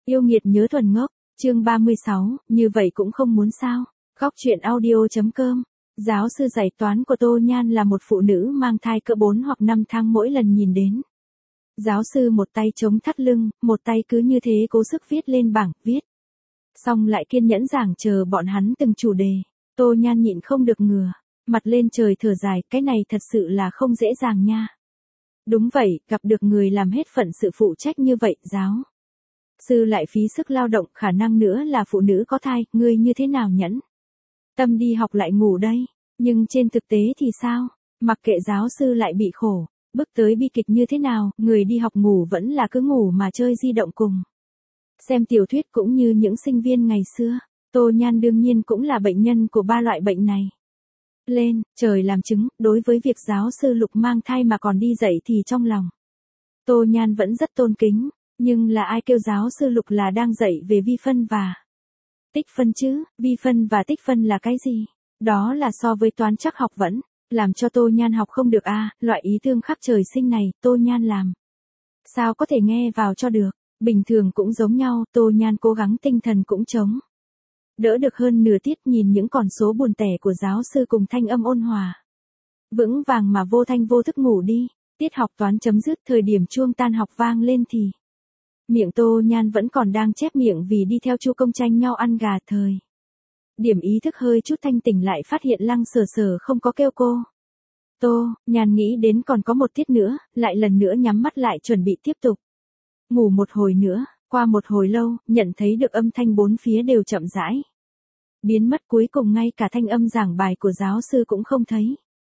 Yêu nghiệt nhớ thuần ngốc, chương 36, như vậy cũng không muốn sao. Góc truyện audio.com. Giáo sư dạy toán của Tô Nhan là một phụ nữ mang thai cỡ 4 hoặc 5 tháng mỗi lần nhìn đến. Giáo sư một tay chống thắt lưng, một tay cứ như thế cố sức viết lên bảng, viết. Xong lại kiên nhẫn giảng chờ bọn hắn từng chủ đề. Tô Nhan nhịn không được ngửa, mặt lên trời thở dài, cái này thật sự là không dễ dàng nha. Đúng vậy, gặp được người làm hết phận sự phụ trách như vậy, giáo sư lại phí sức lao động, khả năng nữa là phụ nữ có thai, ngươi như thế nào nhẫn tâm đi học lại ngủ đây. Nhưng trên thực tế thì sao? Mặc kệ giáo sư lại bị khổ, bước tới bi kịch như thế nào, người đi học ngủ vẫn là cứ ngủ mà chơi di động cùng. Xem tiểu thuyết cũng như những sinh viên ngày xưa, Tô Nhan đương nhiên cũng là bệnh nhân của ba loại bệnh này. Lên, trời làm chứng, đối với việc giáo sư Lục mang thai mà còn đi dạy thì trong lòng Tô Nhan vẫn rất tôn kính, nhưng là ai kêu giáo sư Lục là đang dạy về vi phân và tích phân chứ, vi phân và tích phân là cái gì? Đó là so với toán trắc học vẫn, làm cho Tô Nhan học không được a, loại ý thương khắc trời sinh này, Tô Nhan làm sao có thể nghe vào cho được, bình thường cũng giống nhau, Tô Nhan cố gắng tinh thần cũng chống đỡ được hơn nửa tiết, nhìn những con số buồn tẻ của giáo sư cùng thanh âm ôn hòa vững vàng mà vô thanh vô thức ngủ đi. Tiết học toán chấm dứt, thời điểm chuông tan học vang lên thì miệng Tô Nhan vẫn còn đang chép miệng vì đi theo Chu Công tranh nhau ăn gà. Thời điểm ý thức hơi chút thanh tỉnh lại phát hiện Lăng Sở Sở không có kêu cô. Tô Nhan nghĩ đến còn có một tiết nữa, lại lần nữa nhắm mắt lại chuẩn bị tiếp tục ngủ một hồi nữa. Qua một hồi lâu, nhận thấy được âm thanh bốn phía đều chậm rãi biến mất, cuối cùng ngay cả thanh âm giảng bài của giáo sư cũng không thấy.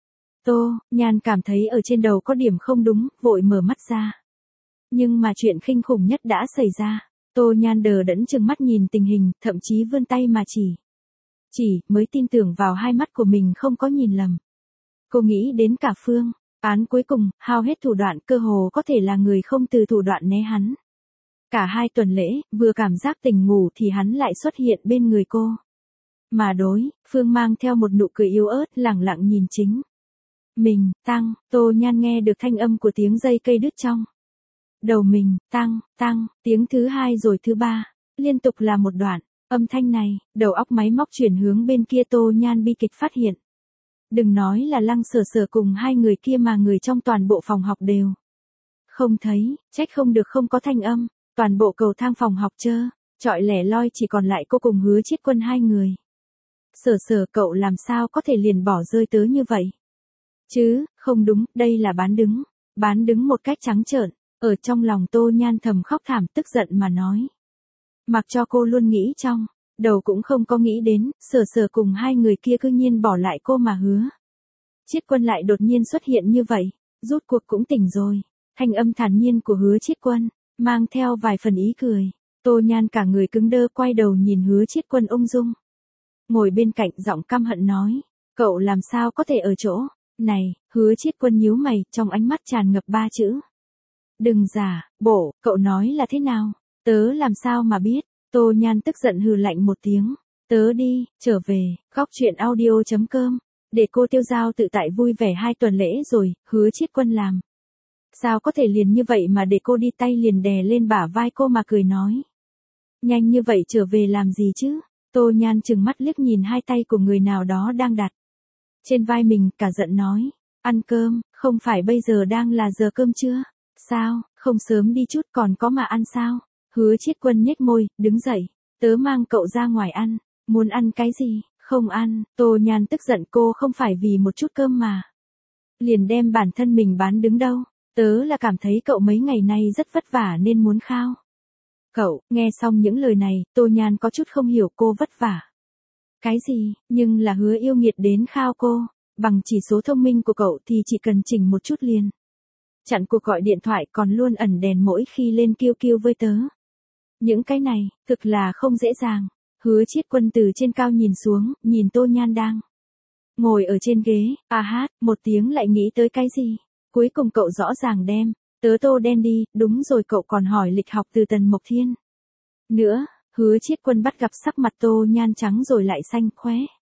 Tô Nhan cảm thấy ở trên đầu có điểm không đúng, vội mở mắt ra. Nhưng mà chuyện kinh khủng nhất đã xảy ra. Tô Nhan đờ đẫn chừng mắt nhìn tình hình, thậm chí vươn tay mà chỉ mới tin tưởng vào hai mắt của mình không có nhìn lầm. Cô nghĩ đến cả phương án cuối cùng, hao hết thủ đoạn, cơ hồ có thể là người không từ thủ đoạn né hắn. Cả 2 tuần lễ, vừa cảm giác tỉnh ngủ thì hắn lại xuất hiện bên người cô. Mà đối phương mang theo một nụ cười yếu ớt, lẳng lặng nhìn chính mình. Tăng, Tô Nhan nghe được thanh âm của tiếng dây cây đứt trong đầu mình. Tăng, tiếng thứ 2 rồi thứ 3, liên tục là một đoạn âm thanh này, đầu óc máy móc chuyển hướng bên kia. Tô Nhan bi kịch phát hiện, đừng nói là Lăng Sở Sở cùng 2 người kia mà người trong toàn bộ phòng học đều không thấy, trách không được không có thanh âm. Toàn bộ cầu thang phòng học trọi lẻ loi, chỉ còn lại cô cùng Hứa Chiết Quân 2 người. Sở Sở, cậu làm sao có thể liền bỏ rơi tớ như vậy? Chứ, không đúng, đây là bán đứng một cách trắng trợn. Ở trong lòng Tô Nhan thầm khóc thảm, tức giận mà nói. Mặc cho cô luôn nghĩ trong đầu cũng không có nghĩ đến, Sở Sở cùng 2 người kia cư nhiên bỏ lại cô mà Hứa Chiết Quân lại đột nhiên xuất hiện như vậy. Rút cuộc cũng tỉnh rồi. Thanh âm thản nhiên của Hứa Chiết Quân mang theo vài phần ý cười. Tô Nhan cả người cứng đơ, quay đầu nhìn Hứa Chiết Quân ung dung ngồi bên cạnh, giọng căm hận nói. Cậu làm sao có thể ở chỗ này? Hứa Chiết Quân nhíu mày, trong ánh mắt tràn ngập 3 chữ. Đừng giả bộ, cậu nói là thế nào? Tớ làm sao mà biết? Tô Nhan tức giận hừ lạnh một tiếng. Tớ đi, trở về. Góc truyện audio.com. Để cô tiêu dao tự tại vui vẻ 2 tuần lễ rồi, Hứa Chiết Quân làm sao có thể liền như vậy mà để cô đi, tay liền đè lên bả vai cô mà cười nói. Nhanh như vậy trở về làm gì chứ? Tô Nhan chừng mắt liếc nhìn 2 tay của người nào đó đang đặt trên vai mình, cả giận nói. Ăn cơm, không phải bây giờ đang là giờ cơm chưa? Sao, không sớm đi chút, còn có mà ăn sao? Hứa Chiết Quân nhếch môi, đứng dậy. Tớ mang cậu ra ngoài ăn. Muốn ăn cái gì? Không ăn. Tô Nhan tức giận, cô không phải vì một chút cơm mà liền đem bản thân mình bán đứng đâu. Tớ là cảm thấy cậu mấy ngày nay rất vất vả nên muốn khao cậu. Nghe xong những lời này, Tô Nhan có chút không hiểu cô vất vả cái gì, nhưng là Hứa yêu nghiệt đến khao cô. Bằng chỉ số thông minh của cậu thì chỉ cần chỉnh một chút liền chặn cuộc gọi điện thoại, còn luôn ẩn đèn mỗi khi lên kêu kêu với tớ. Những cái này, thực là không dễ dàng. Hứa Chiết Quân từ trên cao nhìn xuống, nhìn Tô Nhan đang ngồi ở trên ghế, một tiếng lại nghĩ tới cái gì. Cuối cùng cậu rõ ràng đem tớ Tô đen đi, đúng rồi, cậu còn hỏi lịch học từ Tần Mộc Thiên nữa. Hứa Chiết Quân bắt gặp sắc mặt Tô Nhan trắng rồi lại xanh, khóe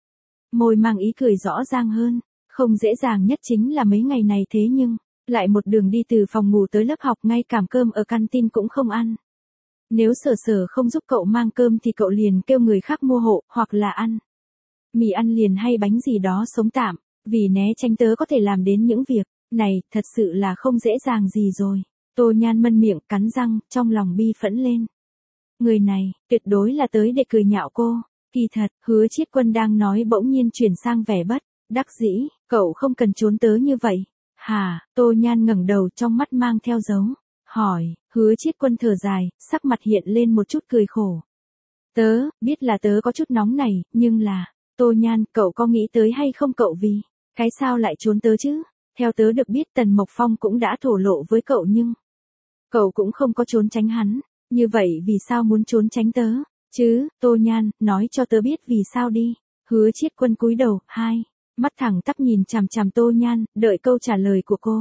môi mang ý cười rõ ràng hơn. Không dễ dàng nhất chính là mấy ngày này thế nhưng lại một đường đi từ phòng ngủ tới lớp học, ngay cảm cơm ở canteen cũng không ăn. Nếu Sở Sở không giúp cậu mang cơm thì cậu liền kêu người khác mua hộ, hoặc là ăn mì ăn liền hay bánh gì đó sống tạm, vì né tránh tớ có thể làm đến những việc này, thật sự là không dễ dàng gì rồi. Tô Nhan mân miệng, cắn răng, trong lòng bi phẫn lên. Người này, tuyệt đối là tới để cười nhạo cô. Kỳ thật, Hứa Chiết Quân đang nói bỗng nhiên chuyển sang vẻ bất đắc dĩ, cậu không cần trốn tớ như vậy. Hả, Tô Nhan ngẩng đầu, trong mắt mang theo dấu hỏi. Hứa Chiết Quân thở dài, sắc mặt hiện lên một chút cười khổ. Tớ, biết là tớ có chút nóng này, nhưng là, Tô Nhan, cậu có nghĩ tới hay không, cậu vì cái sao lại trốn tớ chứ? Theo tớ được biết Tần Mộc Phong cũng đã thổ lộ với cậu nhưng cậu cũng không có trốn tránh hắn, như vậy vì sao muốn trốn tránh tớ? Chứ, Tô Nhan, nói cho tớ biết vì sao đi. Hứa Chiết Quân cúi đầu, mắt thẳng tắp nhìn chằm chằm Tô Nhan, đợi câu trả lời của cô.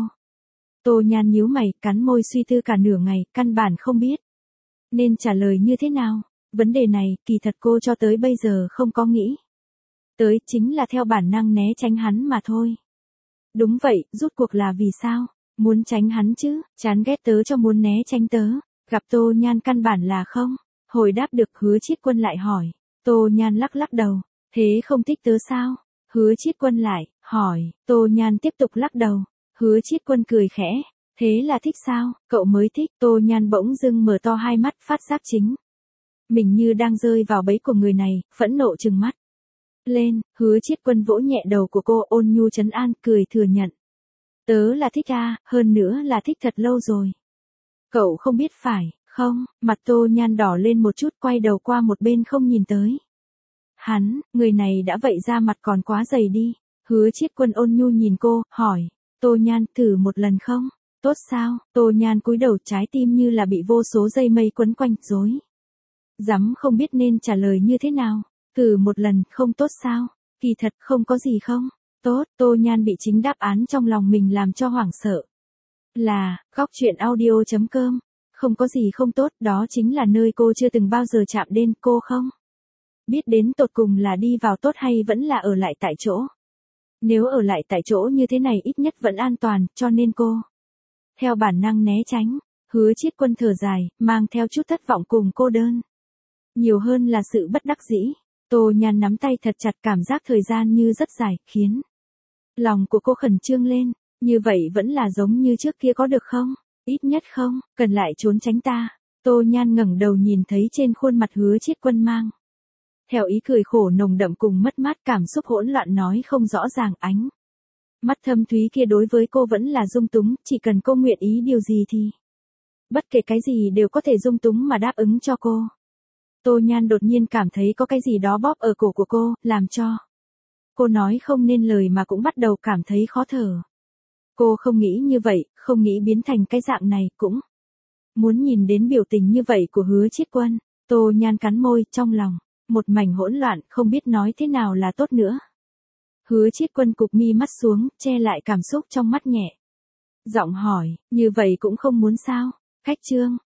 Tô Nhan nhíu mày, cắn môi suy tư cả nửa ngày, căn bản không biết nên trả lời như thế nào. Vấn đề này, kỳ thật cô cho tới bây giờ không có nghĩ tới, chính là theo bản năng né tránh hắn mà thôi. Đúng vậy, rút cuộc là vì sao? Muốn tránh hắn chứ, chán ghét tớ cho muốn né tránh tớ. Gặp Tô Nhan căn bản là không hồi đáp được. Hứa Chiết Quân lại hỏi. Tô Nhan lắc lắc đầu. Thế không thích tớ sao? Hứa Chiết Quân lại hỏi. Tô Nhan tiếp tục lắc đầu. Hứa Chiết Quân cười khẽ. Thế là thích sao? Cậu mới thích. Tô Nhan bỗng dưng mở to hai mắt, phát giác chính mình như đang rơi vào bẫy của người này, phẫn nộ trừng mắt lên. Hứa Chiết Quân vỗ nhẹ đầu của cô, ôn nhu trấn an, cười thừa nhận. Tớ là thích à, hơn nữa là thích thật lâu rồi. Cậu không biết phải không? Mặt Tô Nhan đỏ lên một chút, quay đầu qua một bên không nhìn tới hắn. Người này đã vậy ra mặt còn quá dày đi. Hứa Chiết Quân ôn nhu nhìn cô, hỏi. Tô Nhan, thử một lần không? Tốt sao? Tô Nhan cúi đầu, trái tim như là bị vô số dây mây quấn quanh, rối rắm không biết nên trả lời như thế nào. Thử một lần, không tốt sao? Kỳ thật không có gì không tốt. Tô Nhan bị chính đáp án trong lòng mình làm cho hoảng sợ. Là, góc truyện audio.com. Không có gì không tốt, đó chính là nơi cô chưa từng bao giờ chạm đến. Cô không biết đến tột cùng là đi vào tốt hay vẫn là ở lại tại chỗ. Nếu ở lại tại chỗ như thế này ít nhất vẫn an toàn, cho nên cô theo bản năng né tránh. Hứa Chiết Quân thở dài, mang theo chút thất vọng cùng cô đơn. Nhiều hơn là sự bất đắc dĩ. Tô Nhan nắm tay thật chặt, cảm giác thời gian như rất dài, khiến lòng của cô khẩn trương lên. Như vậy vẫn là giống như trước kia có được không? Ít nhất không cần lại trốn tránh ta. Tô Nhan ngẩng đầu nhìn thấy trên khuôn mặt Hứa Chiết Quân mang theo ý cười khổ nồng đậm cùng mất mát, cảm xúc hỗn loạn nói không rõ ràng. Ánh mắt thâm thúy kia đối với cô vẫn là dung túng, chỉ cần cô nguyện ý điều gì thì bất kể cái gì đều có thể dung túng mà đáp ứng cho cô. Tô Nhan đột nhiên cảm thấy có cái gì đó bóp ở cổ của cô, làm cho cô nói không nên lời mà cũng bắt đầu cảm thấy khó thở. Cô không nghĩ như vậy, không nghĩ biến thành cái dạng này, cũng muốn nhìn đến biểu tình như vậy của Hứa Chiết Quân. Tô Nhan cắn môi, trong lòng một mảnh hỗn loạn, không biết nói thế nào là tốt nữa. Hứa Chiết Quân cụp mi mắt xuống, che lại cảm xúc trong mắt nhẹ giọng hỏi. Như vậy cũng không muốn sao? Khách trương,